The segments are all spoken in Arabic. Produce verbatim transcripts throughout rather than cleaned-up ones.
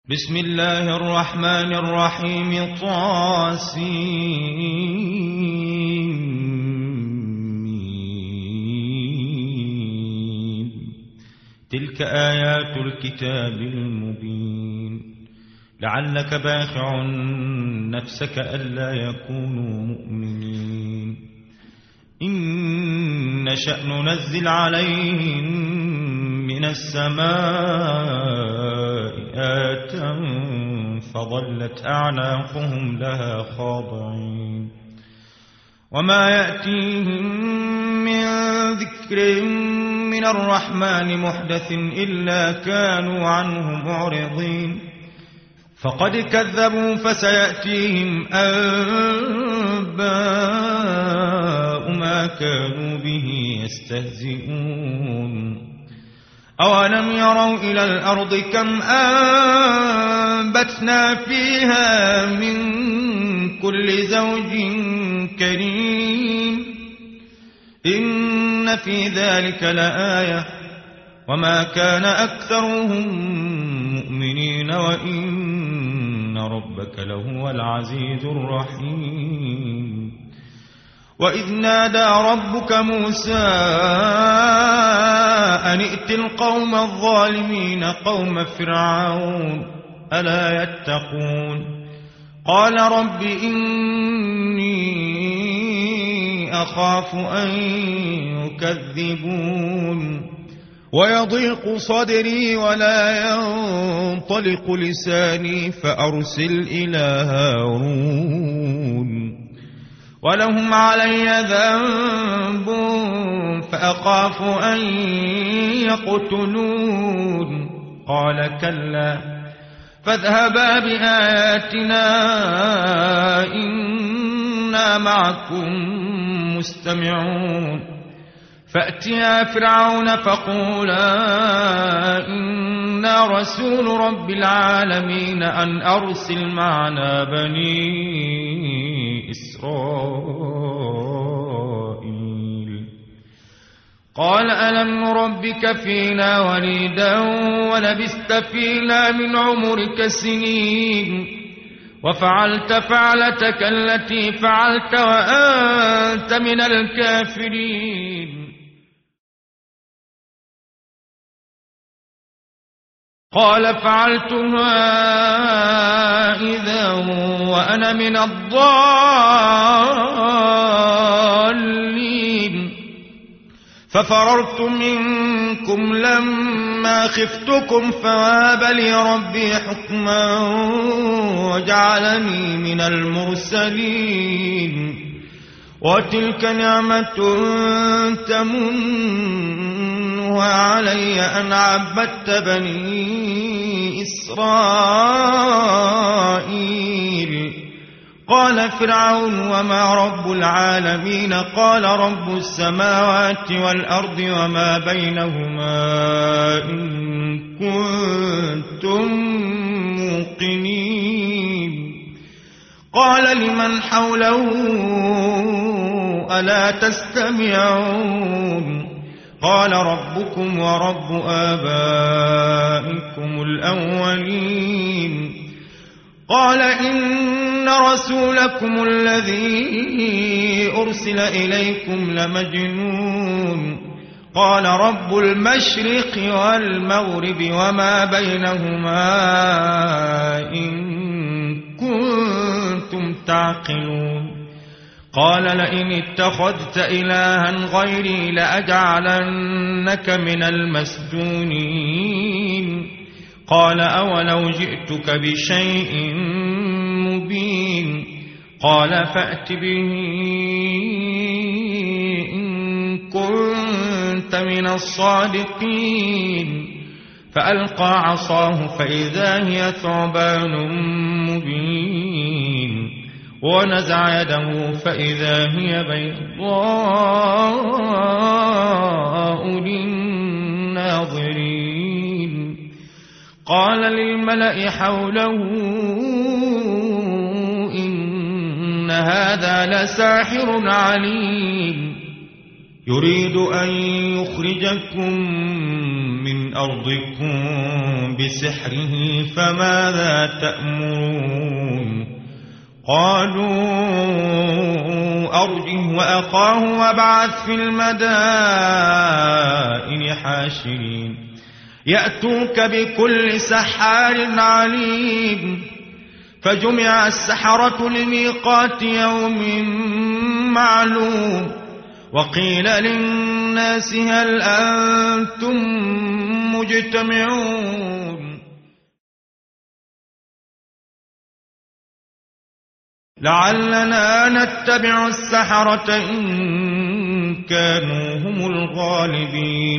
بسم الله الرحمن الرحيم طاسين تلك آيات الكتاب المبين لعلك باخع نفسك ألا يكونوا مؤمنين إن نشأ ننزل عليهم من السماء آية فظلت أعناقهم لها خاضعين وما يأتيهم من ذكر من الرحمن محدث إلا كانوا عنه معرضين فقد كذبوا فسيأتيهم أنباء ما كانوا به يستهزئون أولم يروا إلى الأرض كم أنبتنا فيها من كل زوج كريم إن في ذلك لآية وما كان أكثرهم مؤمنين وإن ربك لهو العزيز الرحيم وإذ نادى ربك موسى أن ائت القوم الظالمين قوم فرعون ألا يتقون قال رب إني أخاف أن يكذبون ويضيق صدري ولا ينطلق لساني فأرسل إلى هارون ولهم علي ذنب فأخاف أن يقتلون قال كلا فاذهبا بآياتنا إنا معكم مستمعون فأتيا فرعون فقولا إنا رسول رب العالمين أن أرسل معنا بني إسرائيل قال ألم نربك فينا وليدا ولبثت فينا من عمرك سنين وفعلت فعلتك التي فعلت وأنت من الكافرين قال فعلتها إذا وأنا من الضالين ففررت منكم لما خفتكم فوهب لي ربي حكما وجعلني من المرسلين وتلك نعمة تمنها علي أن عبدت بني إسرائيل قال فرعون وما رب العالمين قال رب السماوات والأرض وما بينهما إن كنتم موقنين قال لمن حوله ألا تستمعون قال ربكم ورب آبائكم الأولين قال إن رسولكم الذي أرسل إليكم لمجنون قال رب المشرق والمغرب وما بينهما إن كنتم تعقلون قال لئن اتخذت إلها غيري لأجعلنك من المسجونين قال أولو جئتك بشيء مبين قال فأت به إن كنت من الصادقين فألقى عصاه فإذا هي ثعبان مبين ونزع يده فإذا هي بيضاء للناظرين قال للملأ حوله إن هذا لساحر عليم يريد أن يخرجكم من أرضكم بسحره فماذا تأمرون قالوا أرجه وأخاه وابعث في المدائن حاشرين يأتوك بكل سحار عليم فجمع السحرة لميقات يوم معلوم وقيل للناس هل أنتم مجتمعون لعلنا نتبع السحرة إن كانوا هم الغالبين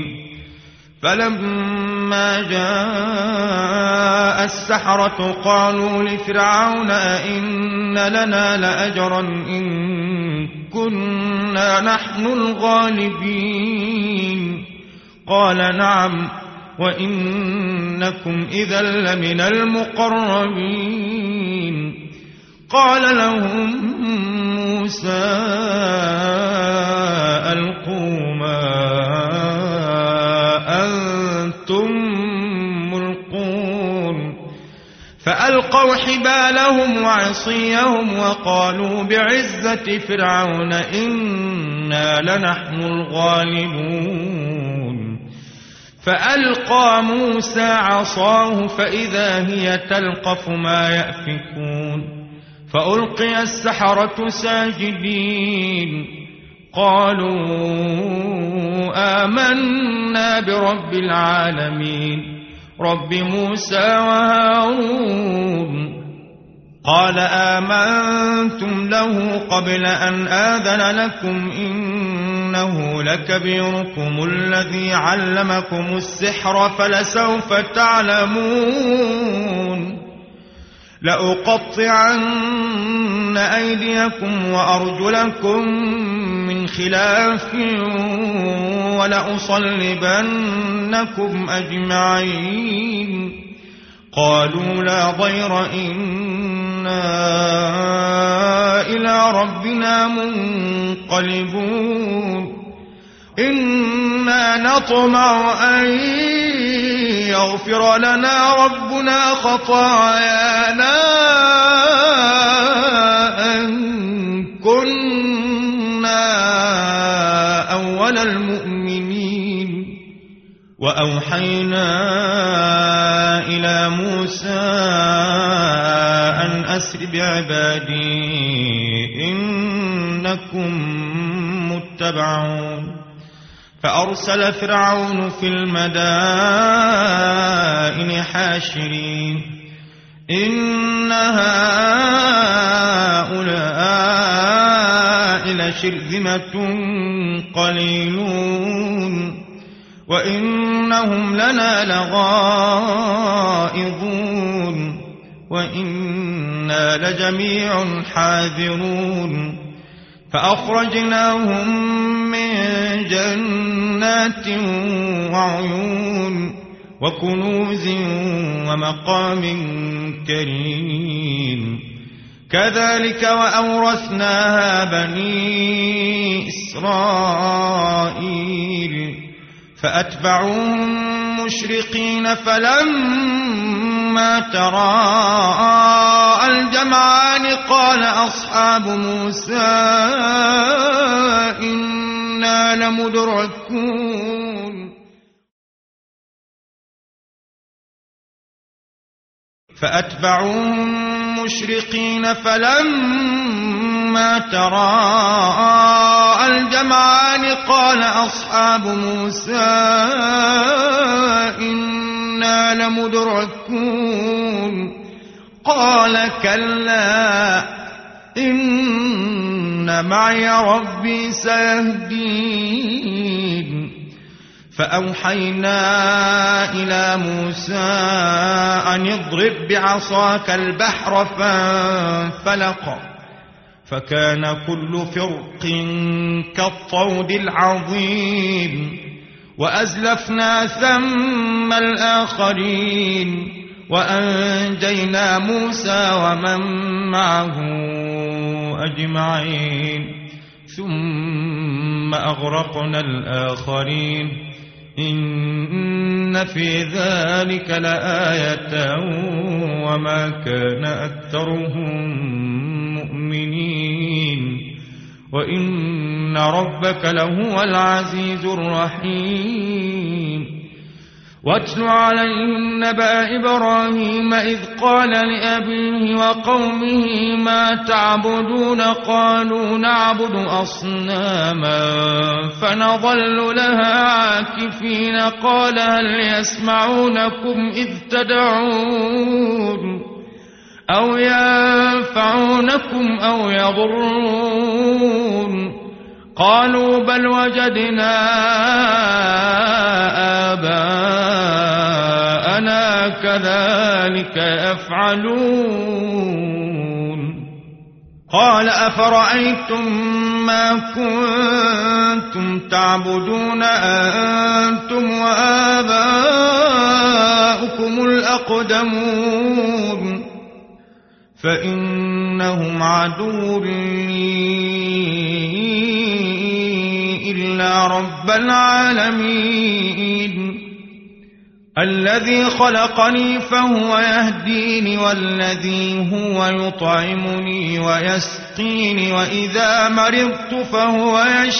فلما جاء السحرة قالوا لفرعون أئن لنا لأجرا إن كنا نحن الغالبين قال نعم وإنكم إذا لمن المقربين قال لهم موسى ألقوا ما أنتم ملقون فألقوا حبالهم وعصيهم وقالوا بعزة فرعون إنا لنحن الغالبون فألقى موسى عصاه فإذا هي تلقف ما يأفكون فألقي السحرة ساجدين قالوا آمنا برب العالمين رب موسى وهارون قال آمنتم له قبل أن آذن لكم إنه لكبيركم الذي علمكم السحر فلسوف تعلمون لأقطعن أيديكم وأرجلكم من خلاف ولأصلبنكم أجمعين قالوا لا ضير إنا إلى ربنا منقلبون إنا نطمع أن يغفر لنا ربنا خطايانا أن كنا أول المؤمنين وأوحينا إلى موسى أن أسر بعبادي إنكم متبعون فأرسل فرعون في المدائن حاشرين إن هؤلاء لشرذمة قليلون وإنهم لنا لغائظون وإنا لجميع حاذرون فأخرجناهم من جنات وعيون وكنوز ومقام كريم كذلك وأورثناها بني إسرائيل فأتبعوهم مشرقين فلما تراءى الجمعان قال أصحاب موسى إنا لمدركون فأتبعوهم مشرقين فلما تراءى الجمعان قال أصحاب موسى إنا لمدركون قال كلا إن معي ربي سيهدين فأوحينا إلى موسى أن اضرب بعصاك البحر فانفلق فكان كل فرق كالطود العظيم وأزلفنا ثم الآخرين وأنجينا موسى ومن معه أجمعين ثم أغرقنا الآخرين إن في ذلك لآية وما كان أكثرهم مؤمنين وإن ربك لهو العزيز الرحيم واتل عليهم نبأ إبراهيم إذ قال لأبيه وقومه ما تعبدون قالوا نعبد أصناما فنظل لها عاكفين قال هل يسمعونكم إذ تدعون أو ينفعونكم أو يضرون قالوا بل وجدنا آباءنا كذلك يفعلون قال أفرأيتم ما كنتم تعبدون أنتم وآباؤكم الأقدمون فإنهم عدو لي إلا رب العالمين الذي خلقني فهو يهديني والذي هو يطعمني ويسقيني وإذا مرضت فهو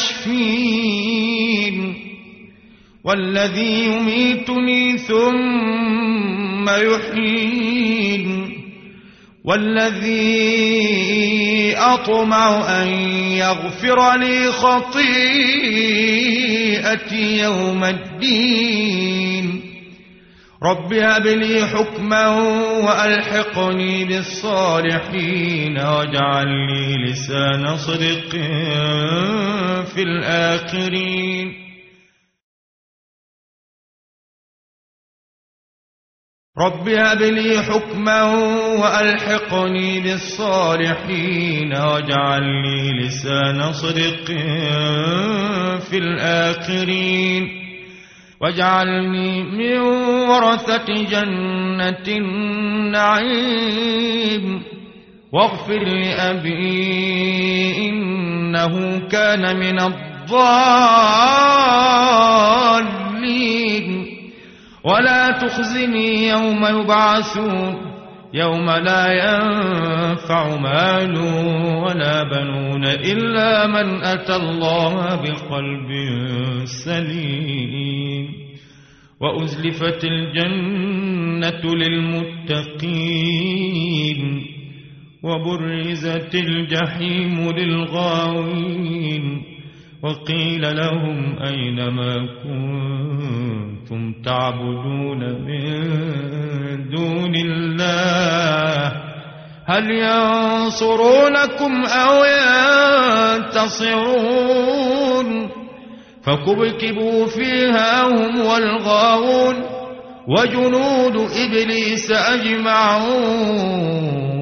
يشفين والذي يميتني ثم يحيين والذي أطمع أن يغفر لي خطيئتي يوم الدين رب هب لي حكما وألحقني بالصالحين واجعل لي لسان صدق في الآخرين رب هب لي حكما وألحقني بالصالحين واجعل لي لسان صدق في الآخرين واجعلني من ورثة جنة النعيم واغفر لأبي إنه كان من الضالين ولا تخزني يوم يبعثون يوم لا ينفع مال ولا بنون إلا من أتى الله بقلب سليم وأزلفت الجنة للمتقين وبرزت الجحيم للغاوين وقيل لهم أين ما كنتم تعبدون من دون الله هل ينصرونكم أو ينتصرون فكبكبوا فيها هم والغاوون وجنود إبليس أجمعون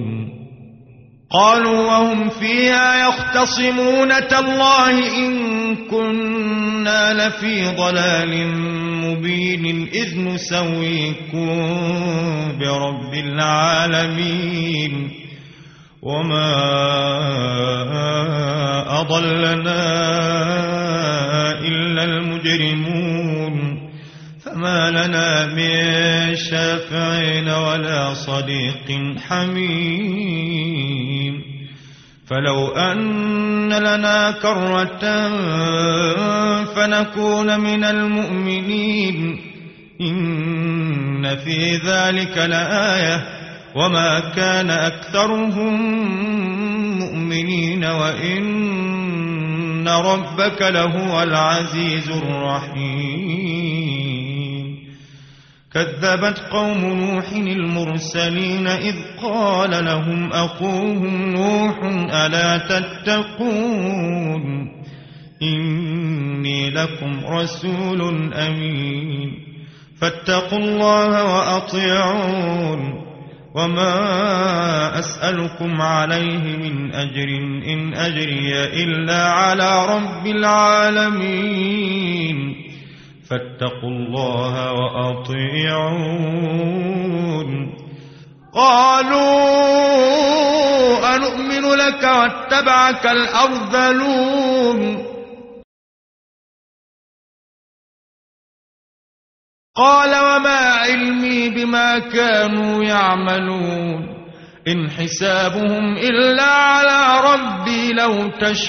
قالوا وهم فيها يختصمون تالله إن كنا لفي ضلال مبين إذ نسويكم برب العالمين وما أضلنا إلا المجرمون فما لنا من شافعين ولا صديق حميم فلو أن لنا كرة فنكون من المؤمنين إن في ذلك لآية وما كان أكثرهم مؤمنين وإن ربك لهو العزيز الرحيم كذبت قوم نوح المرسلين إذ قال لهم أخوهم نوح ألا تتقون إني لكم رسول أمين فاتقوا الله وأطيعون وما أسألكم عليه من أجر إن أجري إلا على رب العالمين فاتقوا الله وأطيعون قالوا أنؤمن لك واتبعك الأرذلون قال وما علمي بما كانوا يعملون إن حسابهم إلا على ربي لو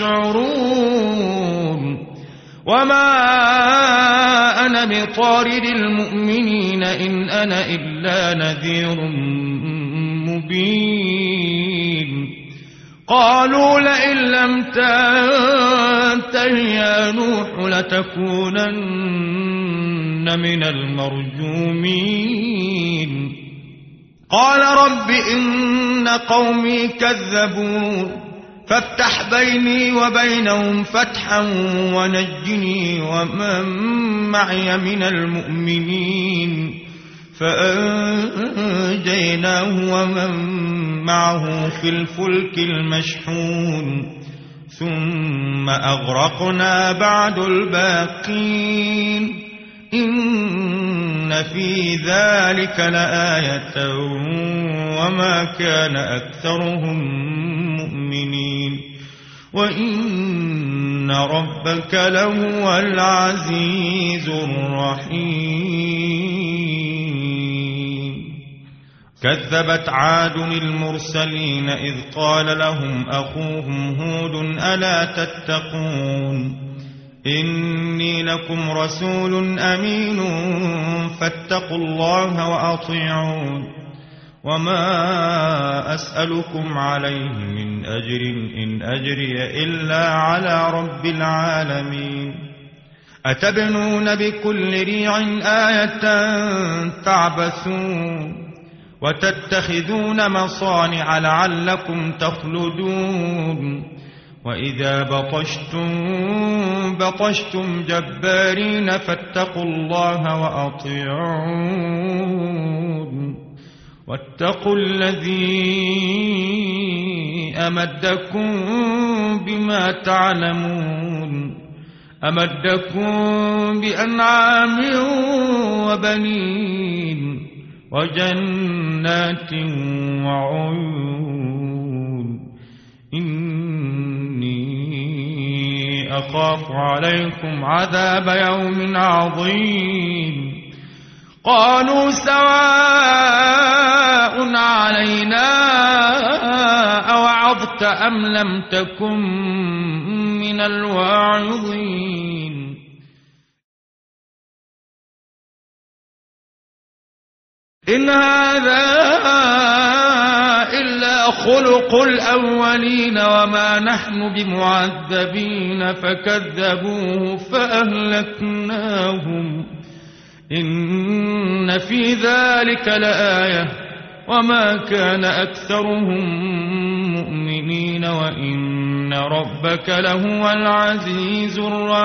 تشعرون وما أنا بطارد المؤمنين إن أنا إلا نذير مبين قالوا لئن لم تنته يا نوح لتكونن من المرجومين قال رب إن قومي كذبون فافتح بيني وبينهم فتحا ونجني ومن معي من المؤمنين فأنجيناه ومن معه في الفلك المشحون ثم أغرقنا بعد الباقين إن في ذلك لآية وما كان أكثرهم مؤمنين وإن ربك لهو العزيز الرحيم كذبت عاد المرسلين إذ قال لهم أخوهم هود ألا تتقون إني لكم رسول أمين فاتقوا الله وأطيعون وما أسألكم عليه من أجر إن أجري إلا على رب العالمين أتبنون بكل ريع آية تعبثون وتتخذون مصانع لعلكم تخلدون وإذا بطشتم بطشتم جبارين فاتقوا الله وأطيعون واتقوا الذي أمدكم بما تعلمون أمدكم بأنعام وبنين وجنات وعيون إني أخاف عليكم عذاب يوم عظيم قالوا سواء علينا أوعظت أم لم تكن من الواعظين إن هذا إلا خلق الأولين وما نحن بمعذبين فكذبوه فأهلكناهم إن في ذلك لآية وما كان أكثرهم مؤمنين وإن ربك لهو العزيز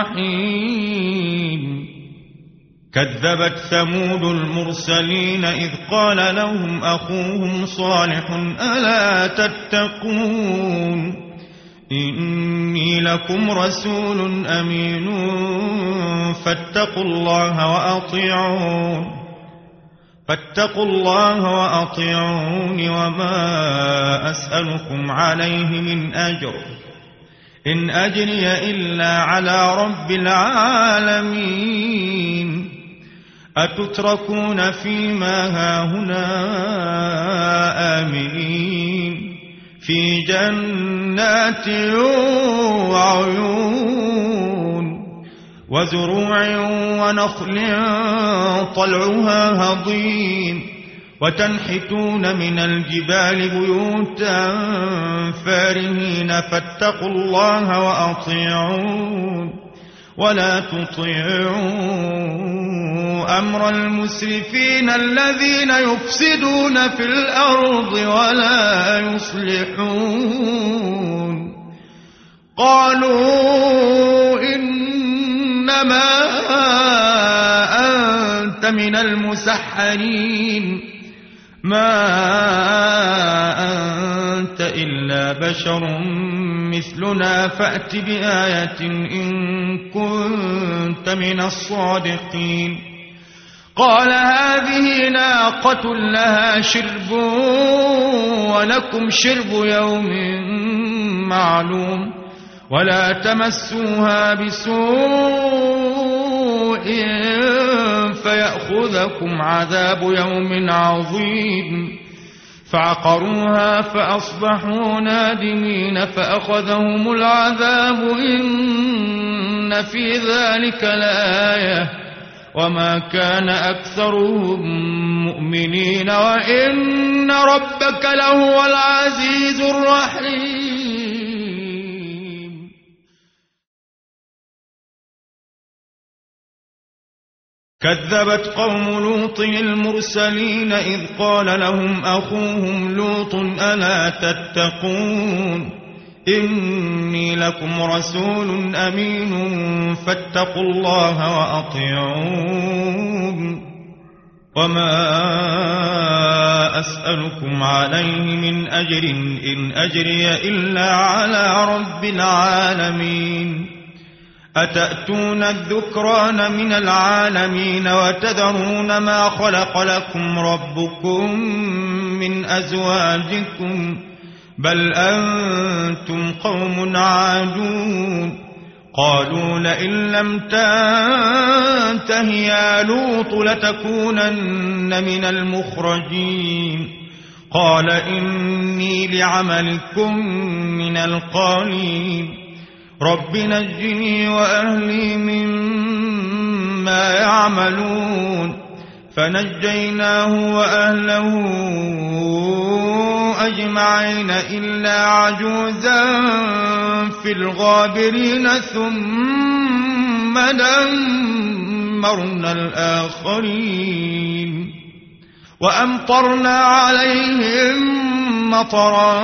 الرحيم كذبت ثمود المرسلين إذ قال لهم أخوهم صالح ألا تتقون إني لكم رسول أمين فاتقوا الله وأطيعون فاتقوا الله وأطيعون وما أسألكم عليه من أجر إن أجري إلا على رب العالمين أتتركون فيما هاهنا آمنين في جنات وعيون وزروع ونخل طلعها هضيم وتنحتون من الجبال بيوتا فارهين فاتقوا الله وأطيعون ولا تطيعوا أمر المسرفين الذين يفسدون في الأرض ولا يصلحون قالوا إنما أنت من المسحرين ما أنت إلا بشر مثلنا فأت بآية إن كنت من الصادقين قال هذه ناقة لها شرب ولكم شرب يوم معلوم ولا تمسوها بسوء فيأخذكم عذاب يوم عظيم فعقروها فأصبحوا نادمين فأخذهم العذاب إن في ذلك لآية وما كان أكثرهم مؤمنين وإن ربك لهو العزيز الرحيم. كذبت قوم لوط المرسلين إذ قال لهم أخوهم لوط ألا تتقون إني لكم رسول أمين فاتقوا الله وأطيعون وما أسألكم عليه من أجر إن أجري إلا على رب العالمين. أتأتون الذكران من العالمين وتذرون ما خلق لكم ربكم من أزواجكم بل أنتم قوم عادون. قالوا لئن لم تنته يا لوط لتكونن من المخرجين. قال إني لعملكم من القالين رب نجني وأهلي مما يعملون. فنجيناه وأهله أجمعين إلا عجوزا في الغابرين ثم دمرنا الآخرين وأمطرنا عليهم مطرا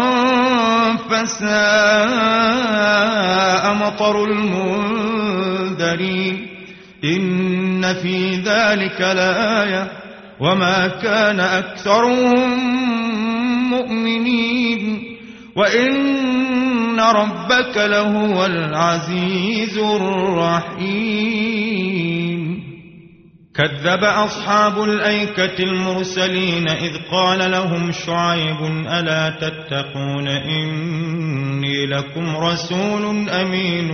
فساء مطر المنذرين. إن في ذلك لآية وما كان أكثرهم مؤمنين وإن ربك لهو العزيز الرحيم. كذب أصحاب الأيكة المرسلين إذ قال لهم شعيب ألا تتقون إني لكم رسول أمين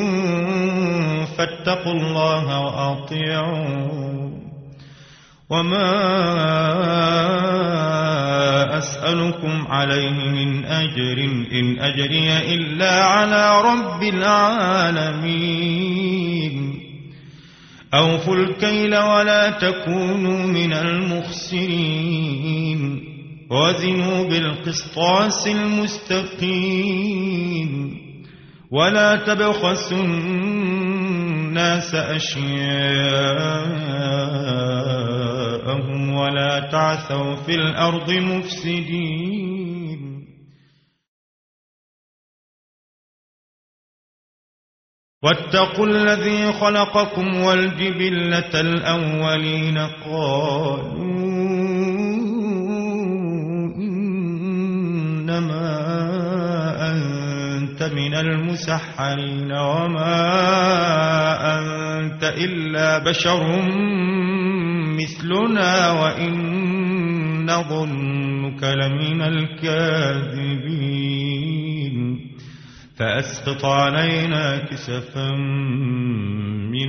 فاتقوا الله وأطيعون وما أسألكم عليه من أجر إن أجري إلا على رب العالمين. أوفوا الكيل ولا تكونوا من المخسرين وزنوا بالقسطاس المستقيم ولا تبخسوا الناس أشياءهم ولا تعثوا في الأرض مفسدين. واتقوا الذي خلقكم والجبلة الأولين قالوا إنما أنت من المسحرين وما أنت إلا بشر مثلنا وإن نظنك لمن الكاذبين. فأسقط علينا كسفا من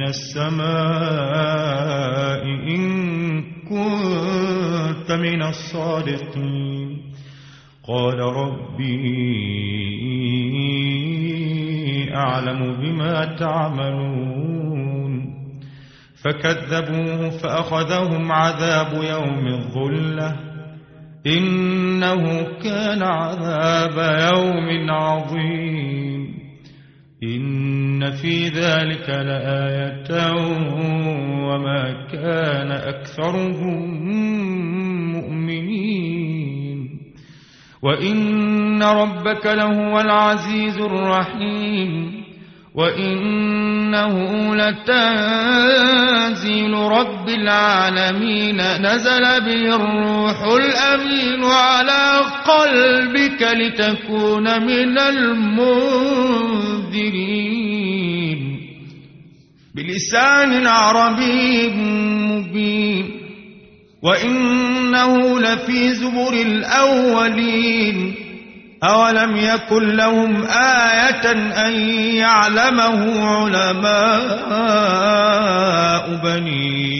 السماء إن كنت من الصادقين. قال ربي أعلم بما تعملون. فكذبوه فأخذهم عذاب يوم الظلة إنه كان عذاب يوم عظيم. إن في ذلك لآية وما كان أكثرهم مؤمنين وإن ربك لهو العزيز الرحيم. وإنه لتنزيل رب العالمين نزل به الروح الأمين على قلبك لتكون من المنذرين بلسان عربي مبين. وإنه لفي زبر الأولين أولم يكن لهم آية أن يعلمه علماء بني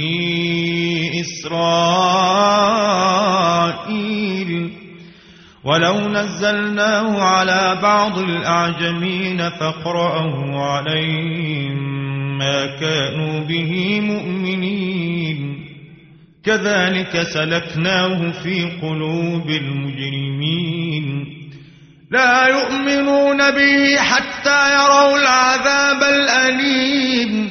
إسرائيل ولو نزلناه على بعض الأعجمين فاقرأه عليهم ما كانوا به مؤمنين كذلك سلكناه في قلوب المجرمين لا يؤمنون به حتى يروا العذاب الأليم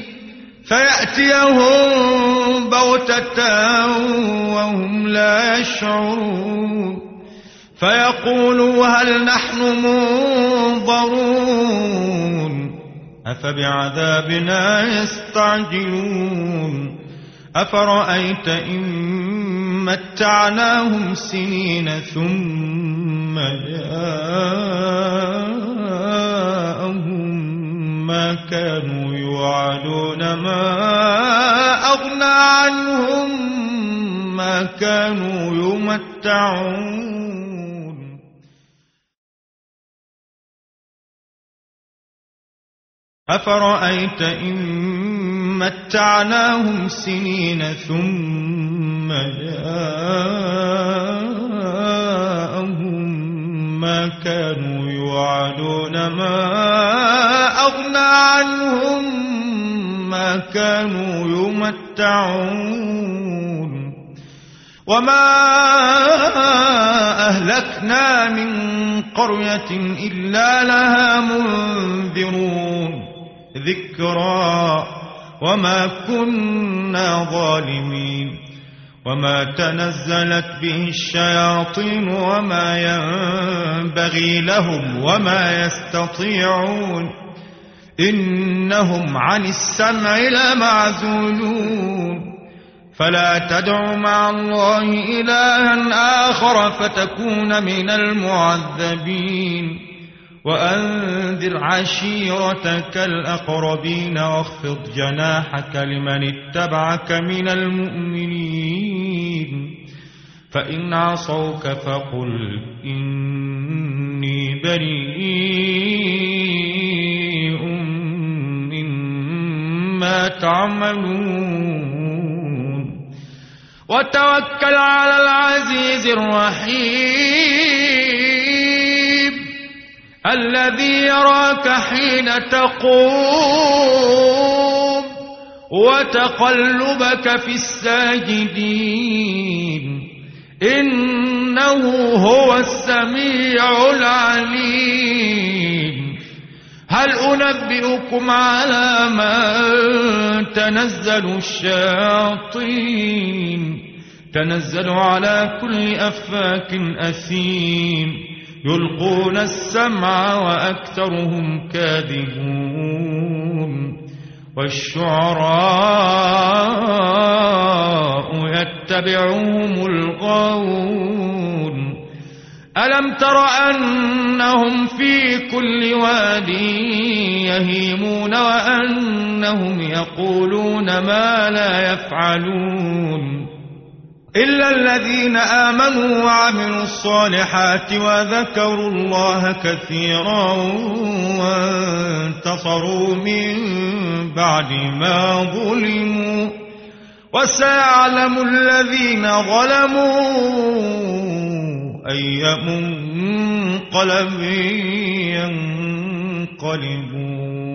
فيأتيهم بغتة وهم لا يشعرون فيقولوا هل نحن منظرون أفبعذابنا يستعجلون أفرأيت إن متعناهم سنين ثم جاءهم ما كانوا يوعدون ما أغنى عنهم ما كانوا يمتعون أفرأيت إن متعناهم سنين ثم جاءهم ما كانوا يوعدون ما أغنى عنهم ما كانوا يمتعون وما أهلكنا من قرية إلا لها منذرون ذكرى وما كنا ظالمين وما تنزلت به الشياطين وما ينبغي لهم وما يستطيعون إنهم عن السمع لمعزولون فلا تدع مع الله إلها آخر فتكون من المعذبين وأنذر عشيرتك الأقربين واخفض جناحك لمن اتبعك من المؤمنين فإن عصوك فقل إني بريء مما تعملون وتوكل على العزيز الرحيم الذي يراك حين تقوم وتقلبك في الساجدين إنه هو السميع العليم هل أنبئكم على من تنزل الشياطين تنزل على كل أفاك أثيم يلقون السمع وأكثرهم كاذبون والشعراء يتبعهم الغاوون ألم تر أنهم في كل واد يهيمون وأنهم يقولون ما لا يفعلون إلا الذين آمنوا وعملوا الصالحات وذكروا الله كثيرا وانتصروا من بعد ما ظلموا وسيعلم الذين ظلموا أي منقلب ينقلبون